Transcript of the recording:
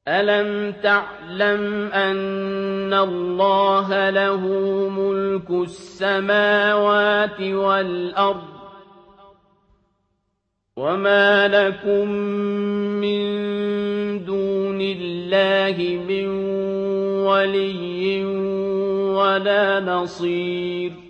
أَلَمْ تَعْلَمْ أَنَّ اللَّهَ لَهُ مُلْكُ السَّمَاوَاتِ وَالْأَرْضِ ۗ وَمَا لَكُم مِّن دُونِ اللَّهِ مِن وَلِيٍّ وَلَا نَصِيرٍ